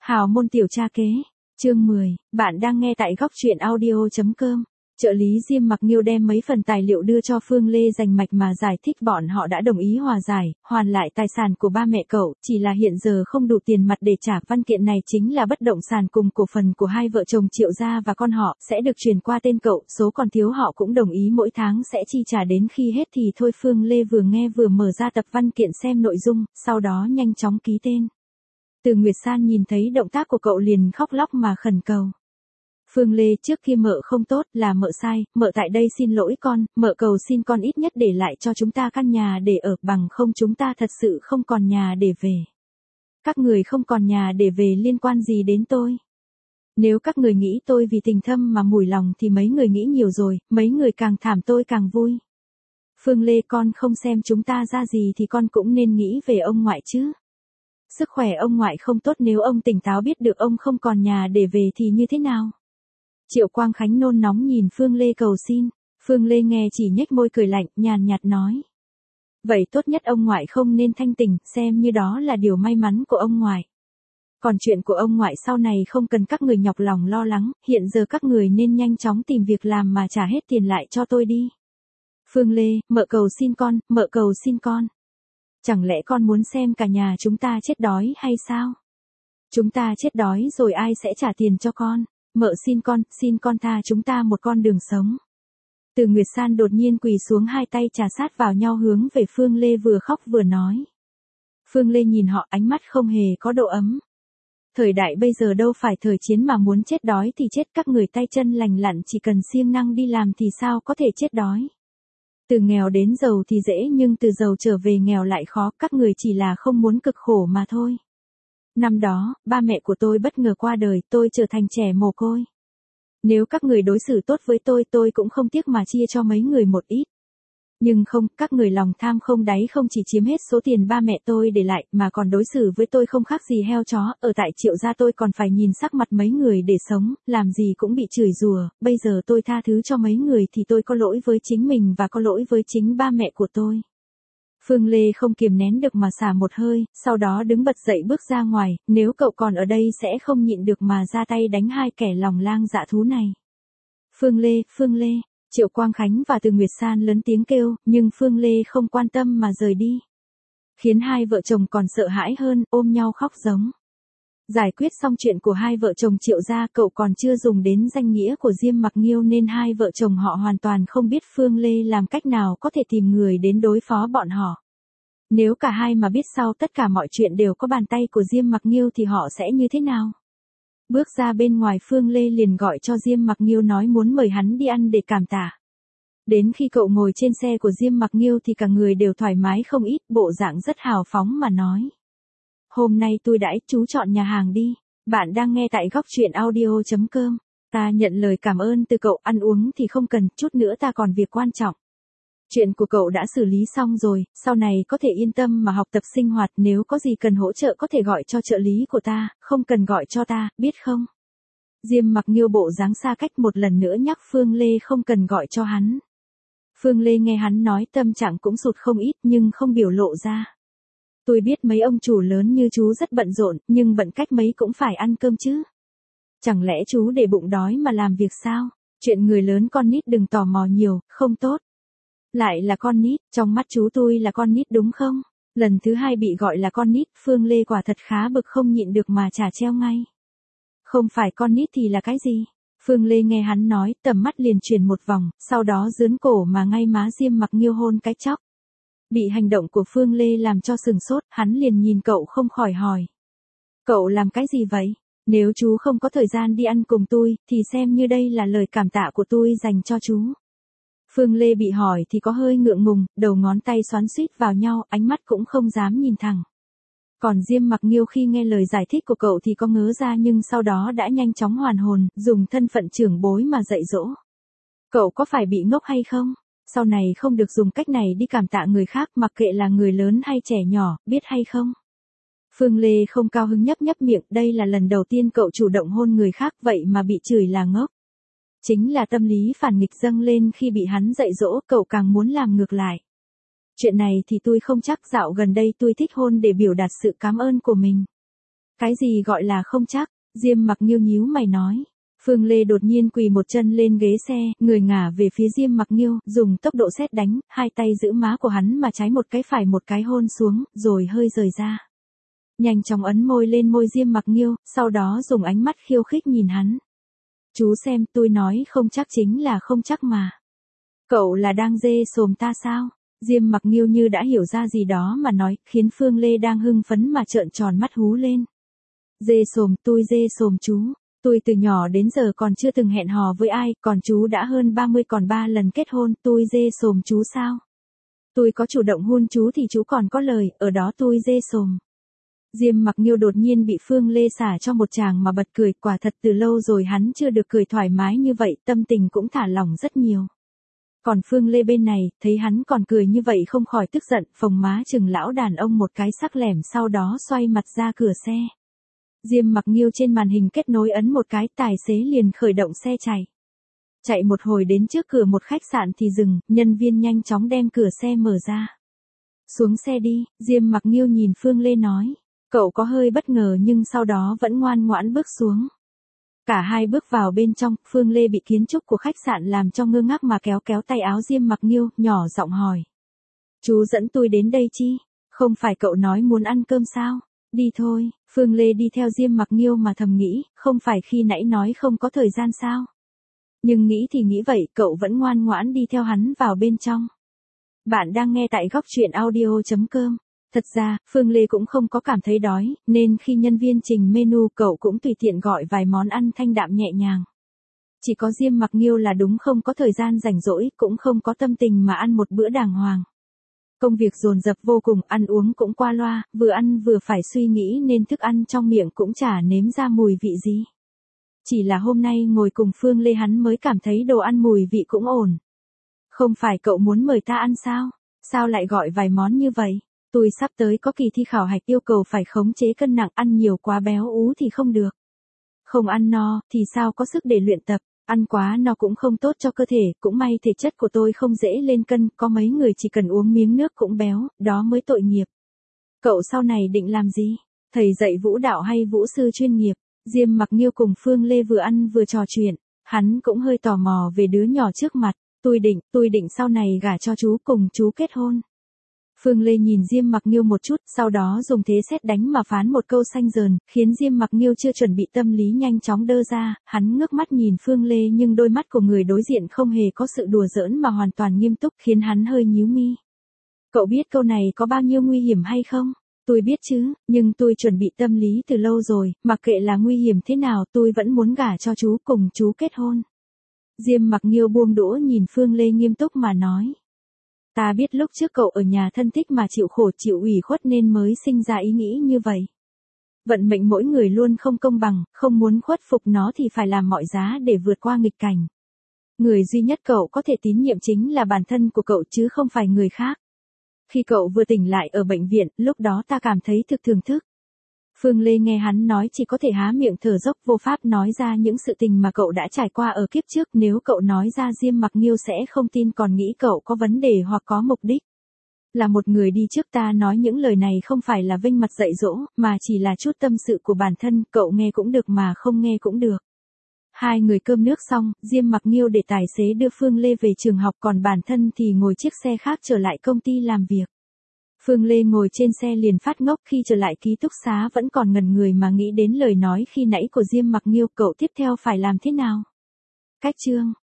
Hào môn tiểu cha kế, chương 10, bạn đang nghe tại góc truyện audio.com. Trợ lý Diêm Mặc Nghiêu đem mấy phần tài liệu đưa cho Phương Lê rành mạch mà giải thích bọn họ đã đồng ý hòa giải, hoàn lại tài sản của ba mẹ cậu, chỉ là hiện giờ không đủ tiền mặt để trả. Văn kiện này chính là bất động sản cùng cổ phần của hai vợ chồng Triệu gia và con họ, sẽ được chuyển qua tên cậu, số còn thiếu họ cũng đồng ý mỗi tháng sẽ chi trả đến khi hết thì thôi. Phương Lê vừa nghe vừa mở ra tập văn kiện xem nội dung, sau đó nhanh chóng ký tên. Từ Nguyệt San nhìn thấy động tác của cậu liền khóc lóc mà khẩn cầu. Phương Lê, trước khi mợ không tốt, là mợ sai, mợ tại đây xin lỗi con, mợ cầu xin con ít nhất để lại cho chúng ta căn nhà để ở, bằng không chúng ta thật sự không còn nhà để về. Các người không còn nhà để về liên quan gì đến tôi? Nếu các người nghĩ tôi vì tình thâm mà mủi lòng thì mấy người nghĩ nhiều rồi, mấy người càng thảm tôi càng vui. Phương Lê, con không xem chúng ta ra gì thì con cũng nên nghĩ về ông ngoại chứ. Sức khỏe ông ngoại không tốt, nếu ông tỉnh táo biết được ông không còn nhà để về thì như thế nào? Triệu Quang Khánh nôn nóng nhìn Phương Lê cầu xin. Phương Lê nghe chỉ nhếch môi cười lạnh, nhàn nhạt nói. Vậy tốt nhất ông ngoại không nên thanh tỉnh, xem như đó là điều may mắn của ông ngoại. Còn chuyện của ông ngoại sau này không cần các người nhọc lòng lo lắng, hiện giờ các người nên nhanh chóng tìm việc làm mà trả hết tiền lại cho tôi đi. Phương Lê, mợ cầu xin con, mợ cầu xin con. Chẳng lẽ con muốn xem cả nhà chúng ta chết đói hay sao? Chúng ta chết đói rồi ai sẽ trả tiền cho con? Mợ xin con tha chúng ta một con đường sống. Từ Nguyệt San đột nhiên quỳ xuống, hai tay chà sát vào nhau hướng về Phương Lê vừa khóc vừa nói. Phương Lê nhìn họ, ánh mắt không hề có độ ấm. Thời đại bây giờ đâu phải thời chiến mà muốn chết đói thì chết, các người tay chân lành lặn chỉ cần siêng năng đi làm thì sao có thể chết đói. Từ nghèo đến giàu thì dễ nhưng từ giàu trở về nghèo lại khó, các người chỉ là không muốn cực khổ mà thôi. Năm đó, ba mẹ của tôi bất ngờ qua đời, tôi trở thành trẻ mồ côi. Nếu các người đối xử tốt với tôi cũng không tiếc mà chia cho mấy người một ít. Nhưng không, các người lòng tham không đáy, không chỉ chiếm hết số tiền ba mẹ tôi để lại, mà còn đối xử với tôi không khác gì heo chó. Ở tại Triệu gia tôi còn phải nhìn sắc mặt mấy người để sống, làm gì cũng bị chửi rủa. Bây giờ tôi tha thứ cho mấy người thì tôi có lỗi với chính mình và có lỗi với chính ba mẹ của tôi. Phương Lê không kiềm nén được mà xả một hơi, sau đó đứng bật dậy bước ra ngoài, nếu cậu còn ở đây sẽ không nhịn được mà ra tay đánh hai kẻ lòng lang dạ thú này. Phương Lê, Triệu Quang Khánh và Từ Nguyệt San lớn tiếng kêu, nhưng Phương Lê không quan tâm mà rời đi. Khiến hai vợ chồng còn sợ hãi hơn, ôm nhau khóc giống. Giải quyết xong chuyện của hai vợ chồng Triệu gia, cậu còn chưa dùng đến danh nghĩa của Diêm Mặc Nghiêu nên hai vợ chồng họ hoàn toàn không biết Phương Lê làm cách nào có thể tìm người đến đối phó bọn họ. Nếu cả hai mà biết sau tất cả mọi chuyện đều có bàn tay của Diêm Mặc Nghiêu thì họ sẽ như thế nào? Bước ra bên ngoài, Phương Lê liền gọi cho Diêm Mặc Nghiêu nói muốn mời hắn đi ăn để cảm tạ. Đến khi cậu ngồi trên xe của Diêm Mặc Nghiêu thì cả người đều thoải mái không ít, bộ dạng rất hào phóng mà nói. Hôm nay tôi đãi, chú chọn nhà hàng đi. Bạn đang nghe tại góc truyện audio.com. Ta nhận lời cảm ơn từ cậu, ăn uống thì không cần, chút nữa ta còn việc quan trọng. Chuyện của cậu đã xử lý xong rồi, sau này có thể yên tâm mà học tập sinh hoạt, nếu có gì cần hỗ trợ có thể gọi cho trợ lý của ta, không cần gọi cho ta, biết không? Diêm Mặc Nghiêu bộ dáng xa cách một lần nữa nhắc Phương Lê không cần gọi cho hắn. Phương Lê nghe hắn nói tâm trạng cũng sụt không ít nhưng không biểu lộ ra. Tôi biết mấy ông chủ lớn như chú rất bận rộn, nhưng bận cách mấy cũng phải ăn cơm chứ. Chẳng lẽ chú để bụng đói mà làm việc sao? Chuyện người lớn con nít đừng tò mò nhiều, không tốt. Lại là con nít, trong mắt chú tôi là con nít đúng không? Lần thứ hai bị gọi là con nít, Phương Lê quả thật khá bực không nhịn được mà trả treo ngay. Không phải con nít thì là cái gì? Phương Lê nghe hắn nói, tầm mắt liền chuyển một vòng, sau đó dướn cổ mà ngay má Diêm Mặc Nghiêu hôn cái chóc. Bị hành động của Phương Lê làm cho sừng sốt, hắn liền nhìn cậu không khỏi hỏi. Cậu làm cái gì vậy? Nếu chú không có thời gian đi ăn cùng tôi, thì xem như đây là lời cảm tạ của tôi dành cho chú. Phương Lê bị hỏi thì có hơi ngượng ngùng, đầu ngón tay xoắn xuýt vào nhau, ánh mắt cũng không dám nhìn thẳng. Còn Diêm Mặc Nghiêu khi nghe lời giải thích của cậu thì có ngớ ra nhưng sau đó đã nhanh chóng hoàn hồn, dùng thân phận trưởng bối mà dạy dỗ. Cậu có phải bị ngốc hay không? Sau này không được dùng cách này đi cảm tạ người khác, mặc kệ là người lớn hay trẻ nhỏ, biết hay không? Phương Lê không cao hứng nhấp miệng, đây là lần đầu tiên cậu chủ động hôn người khác vậy mà bị chửi là ngốc. Chính là tâm lý phản nghịch dâng lên khi bị hắn dạy dỗ, cậu càng muốn làm ngược lại. Chuyện này thì tôi không chắc, dạo gần đây tôi thích hôn để biểu đạt sự cảm ơn của mình. Cái gì gọi là không chắc? Diêm Mặc Nghiêu nhíu mày nói. Phương Lê đột nhiên quỳ một chân lên ghế xe, người ngả về phía Diêm Mặc Nghiêu, dùng tốc độ sét đánh, hai tay giữ má của hắn mà trái một cái phải một cái hôn xuống, rồi hơi rời ra. Nhanh chóng ấn môi lên môi Diêm Mặc Nghiêu, sau đó dùng ánh mắt khiêu khích nhìn hắn. Chú xem, tôi nói không chắc chính là không chắc mà. Cậu là đang dê sồm ta sao? Diêm Mặc Nghiêu như đã hiểu ra gì đó mà nói, khiến Phương Lê đang hưng phấn mà trợn tròn mắt hú lên. Dê sồm, tôi dê sồm chú. Tôi từ nhỏ đến giờ còn chưa từng hẹn hò với ai, còn chú đã hơn 30 còn 3 lần kết hôn, tôi dê sồm chú sao? Tôi có chủ động hôn chú thì chú còn có lời, ở đó tôi dê sồm. Diêm Mặc Nghiêu đột nhiên bị Phương Lê xả cho một tràng mà bật cười, quả thật từ lâu rồi hắn chưa được cười thoải mái như vậy, tâm tình cũng thả lỏng rất nhiều. Còn Phương Lê bên này, thấy hắn còn cười như vậy không khỏi tức giận, phồng má chừng lão đàn ông một cái sắc lẻm, sau đó xoay mặt ra cửa xe. Diêm Mặc Nghiêu trên màn hình kết nối ấn một cái, tài xế liền khởi động xe chạy. Chạy một hồi đến trước cửa một khách sạn thì dừng, nhân viên nhanh chóng đem cửa xe mở ra. Xuống xe đi, Diêm Mặc Nghiêu nhìn Phương Lê nói. Cậu có hơi bất ngờ nhưng sau đó vẫn ngoan ngoãn bước xuống. Cả hai bước vào bên trong, Phương Lê bị kiến trúc của khách sạn làm cho ngơ ngác mà kéo kéo tay áo Diêm Mặc Nghiêu, nhỏ giọng hỏi. Chú dẫn tôi đến đây chi? Không phải cậu nói muốn ăn cơm sao? Đi thôi, Phương Lê đi theo Diêm Mặc Nghiêu mà thầm nghĩ, không phải khi nãy nói không có thời gian sao? Nhưng nghĩ thì nghĩ vậy, cậu vẫn ngoan ngoãn đi theo hắn vào bên trong. Bạn đang nghe tại góc truyện audio.com. Thật ra, Phương Lê cũng không có cảm thấy đói, nên khi nhân viên trình menu cậu cũng tùy tiện gọi vài món ăn thanh đạm nhẹ nhàng. Chỉ có Diêm Mặc Nghiêu là đúng không có thời gian rảnh rỗi, cũng không có tâm tình mà ăn một bữa đàng hoàng. Công việc dồn dập vô cùng, ăn uống cũng qua loa, vừa ăn vừa phải suy nghĩ nên thức ăn trong miệng cũng chả nếm ra mùi vị gì. Chỉ là hôm nay ngồi cùng Phương Lê hắn mới cảm thấy đồ ăn mùi vị cũng ổn. Không phải cậu muốn mời ta ăn sao? Sao lại gọi vài món như vậy? Tôi sắp tới có kỳ thi khảo hạch yêu cầu phải khống chế cân nặng, ăn nhiều quá béo ú thì không được. Không ăn no, thì sao có sức để luyện tập, ăn quá no cũng không tốt cho cơ thể, cũng may thể chất của tôi không dễ lên cân, có mấy người chỉ cần uống miếng nước cũng béo, đó mới tội nghiệp. Cậu sau này định làm gì? Thầy dạy vũ đạo hay vũ sư chuyên nghiệp? Diêm Mặc Nghiêu cùng Phương Lê vừa ăn vừa trò chuyện, hắn cũng hơi tò mò về đứa nhỏ trước mặt, tôi định sau này gả cho chú, cùng chú kết hôn. Phương Lê nhìn Diêm Mặc Nghiêu một chút, sau đó dùng thế sét đánh mà phán một câu xanh dờn, khiến Diêm Mặc Nghiêu chưa chuẩn bị tâm lý nhanh chóng đơ ra, hắn ngước mắt nhìn Phương Lê nhưng đôi mắt của người đối diện không hề có sự đùa giỡn mà hoàn toàn nghiêm túc, khiến hắn hơi nhíu mi. Cậu biết câu này có bao nhiêu nguy hiểm hay không? Tôi biết chứ, nhưng tôi chuẩn bị tâm lý từ lâu rồi, mặc kệ là nguy hiểm thế nào tôi vẫn muốn gả cho chú, cùng chú kết hôn. Diêm Mặc Nghiêu buông đũa nhìn Phương Lê nghiêm túc mà nói. Ta biết lúc trước cậu ở nhà thân thích mà chịu khổ chịu ủy khuất nên mới sinh ra ý nghĩ như vậy. Vận mệnh mỗi người luôn không công bằng, không muốn khuất phục nó thì phải làm mọi giá để vượt qua nghịch cảnh. Người duy nhất cậu có thể tín nhiệm chính là bản thân của cậu chứ không phải người khác. Khi cậu vừa tỉnh lại ở bệnh viện, lúc đó ta cảm thấy thực thưởng thức. Phương Lê nghe hắn nói chỉ có thể há miệng thở dốc, vô pháp nói ra những sự tình mà cậu đã trải qua ở kiếp trước, nếu cậu nói ra Diêm Mặc Nghiêu sẽ không tin, còn nghĩ cậu có vấn đề hoặc có mục đích. Là một người đi trước ta nói những lời này không phải là vênh mặt dạy dỗ, mà chỉ là chút tâm sự của bản thân, cậu nghe cũng được mà không nghe cũng được. Hai người cơm nước xong, Diêm Mặc Nghiêu để tài xế đưa Phương Lê về trường học, còn bản thân thì ngồi chiếc xe khác trở lại công ty làm việc. Phương Lê ngồi trên xe liền phát ngốc, khi trở lại ký túc xá vẫn còn ngẩn người mà nghĩ đến lời nói khi nãy của Diêm Mặc Nghiêu, cậu tiếp theo phải làm thế nào? Cách chương